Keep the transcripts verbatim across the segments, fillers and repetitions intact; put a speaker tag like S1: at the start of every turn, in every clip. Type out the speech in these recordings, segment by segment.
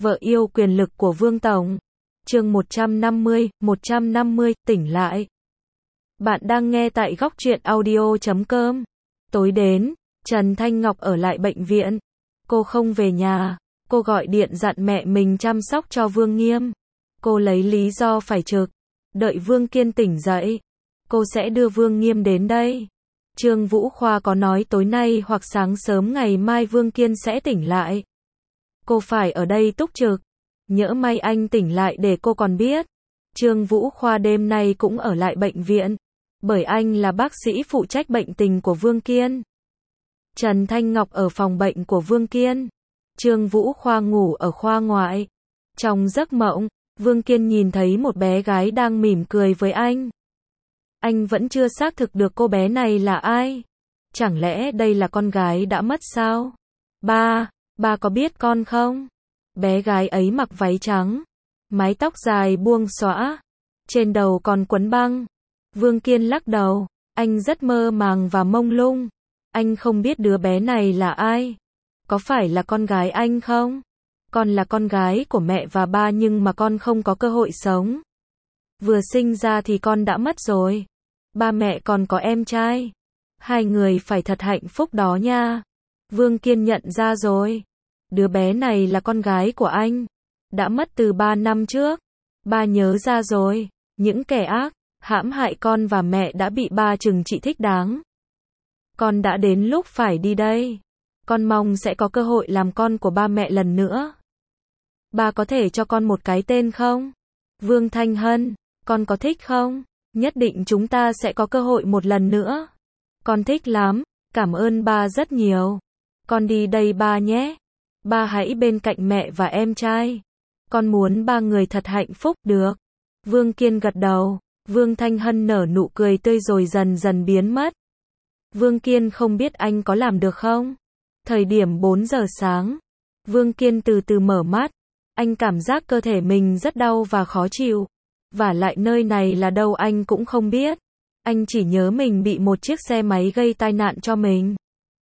S1: Vợ yêu quyền lực của Vương Tổng. Chương một trăm năm mươi, một trăm năm mươi, tỉnh lại. Bạn đang nghe tại góc truyện audio chấm com. Tối đến, Trần Thanh Ngọc ở lại bệnh viện. Cô không về nhà. Cô gọi điện dặn mẹ mình chăm sóc cho Vương Nghiêm. Cô lấy lý do phải trực. Đợi Vương Kiên tỉnh dậy, cô sẽ đưa Vương Nghiêm đến đây. Trương Vũ Khoa có nói tối nay hoặc sáng sớm ngày mai Vương Kiên sẽ tỉnh lại. Cô phải ở đây túc trực. Nhỡ may anh tỉnh lại để cô còn biết. Trương Vũ Khoa đêm nay cũng ở lại bệnh viện, bởi anh là bác sĩ phụ trách bệnh tình của Vương Kiên. Trần Thanh Ngọc ở phòng bệnh của Vương Kiên. Trương Vũ Khoa ngủ ở khoa ngoại. Trong giấc mộng, Vương Kiên nhìn thấy một bé gái đang mỉm cười với anh. Anh vẫn chưa xác thực được cô bé này là ai. Chẳng lẽ đây là con gái đã mất sao? Ba, ba có biết con không? Bé gái ấy mặc váy trắng, mái tóc dài buông xõa, trên đầu còn quấn băng. Vương Kiên lắc đầu, anh rất mơ màng và mông lung. Anh không biết đứa bé này là ai. Có phải là con gái anh không? Con là con gái của mẹ và ba nhưng mà con không có cơ hội sống. Vừa sinh ra thì con đã mất rồi. Ba mẹ còn có em trai. Hai người phải thật hạnh phúc đó nha. Vương Kiên nhận ra rồi. Đứa bé này là con gái của anh. Đã mất từ ba năm trước. Ba nhớ ra rồi. Những kẻ ác, hãm hại con và mẹ đã bị ba trừng trị thích đáng. Con đã đến lúc phải đi đây. Con mong sẽ có cơ hội làm con của ba mẹ lần nữa. Ba có thể cho con một cái tên không? Vương Thanh Hân, con có thích không? Nhất định chúng ta sẽ có cơ hội một lần nữa. Con thích lắm, cảm ơn ba rất nhiều. Con đi đây ba nhé. Ba hãy bên cạnh mẹ và em trai. Con muốn ba người thật hạnh phúc, được. Vương Kiên gật đầu. Vương Thanh Hân nở nụ cười tươi rồi dần dần biến mất. Vương Kiên không biết anh có làm được không? Thời điểm bốn giờ sáng, Vương Kiên từ từ mở mắt. Anh cảm giác cơ thể mình rất đau và khó chịu. Vả lại nơi này là đâu anh cũng không biết. Anh chỉ nhớ mình bị một chiếc xe máy gây tai nạn cho mình.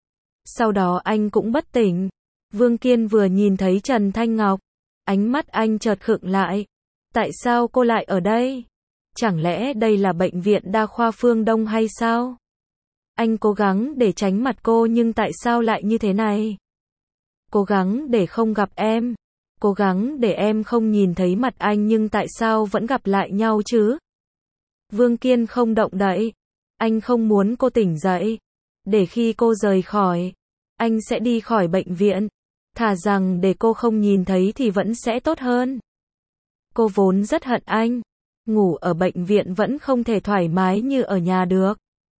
S1: Sau đó anh cũng bất tỉnh. Vương Kiên vừa nhìn thấy Trần Thanh Ngọc, ánh mắt anh chợt khựng lại. Tại sao cô lại ở đây? Chẳng lẽ đây là bệnh viện đa khoa Phương Đông hay sao? Anh cố gắng để tránh mặt cô nhưng tại sao lại như thế này? Cố gắng để không gặp em. Cố gắng để em không nhìn thấy mặt anh nhưng tại sao vẫn gặp lại nhau chứ? Vương Kiên không động đậy. Anh không muốn cô tỉnh dậy. Để khi cô rời khỏi, anh sẽ đi khỏi bệnh viện. Thà rằng để cô không nhìn thấy thì vẫn sẽ tốt hơn. Cô vốn rất hận anh. Ngủ ở bệnh viện vẫn không thể thoải mái như ở nhà được.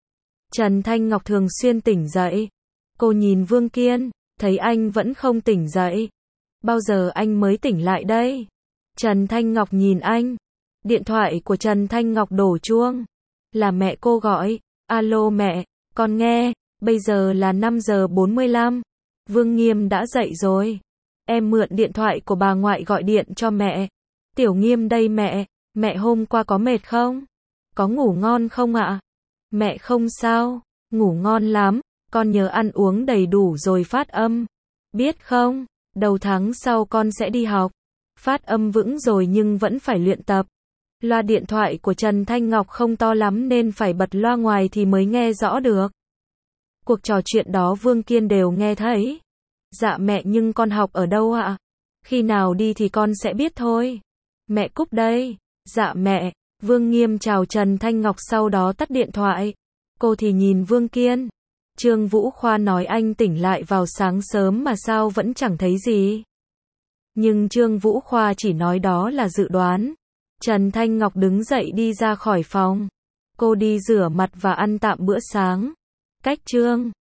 S1: Trần Thanh Ngọc thường xuyên tỉnh dậy. Cô nhìn Vương Kiên, thấy anh vẫn không tỉnh dậy. Bao giờ anh mới tỉnh lại đây? Trần Thanh Ngọc nhìn anh. Điện thoại của Trần Thanh Ngọc đổ chuông. Là mẹ cô gọi. Alo mẹ, con nghe. Bây giờ là năm giờ bốn mươi lăm. Vương Nghiêm đã dậy rồi. Em mượn điện thoại của bà ngoại gọi điện cho mẹ. Tiểu Nghiêm đây mẹ. Mẹ hôm qua có mệt không? Có ngủ ngon không ạ? Mẹ không sao. Ngủ ngon lắm. Con nhớ ăn uống đầy đủ rồi phát âm. Biết không? Đầu tháng sau con sẽ đi học. Phát âm vững rồi nhưng vẫn phải luyện tập. Loa điện thoại của Trần Thanh Ngọc không to lắm nên phải bật loa ngoài thì mới nghe rõ được. Cuộc trò chuyện đó Vương Kiên đều nghe thấy. Dạ mẹ nhưng con học ở đâu ạ? Khi nào đi thì con sẽ biết thôi. Mẹ cúp đây. Dạ mẹ. Vương Nghiêm chào Trần Thanh Ngọc sau đó tắt điện thoại. Cô thì nhìn Vương Kiên. Trương Vũ Khoa nói anh tỉnh lại vào sáng sớm mà sao vẫn chẳng thấy gì. Nhưng Trương Vũ Khoa chỉ nói đó là dự đoán. Trần Thanh Ngọc đứng dậy đi ra khỏi phòng. Cô đi rửa mặt và ăn tạm bữa sáng. Cách Trương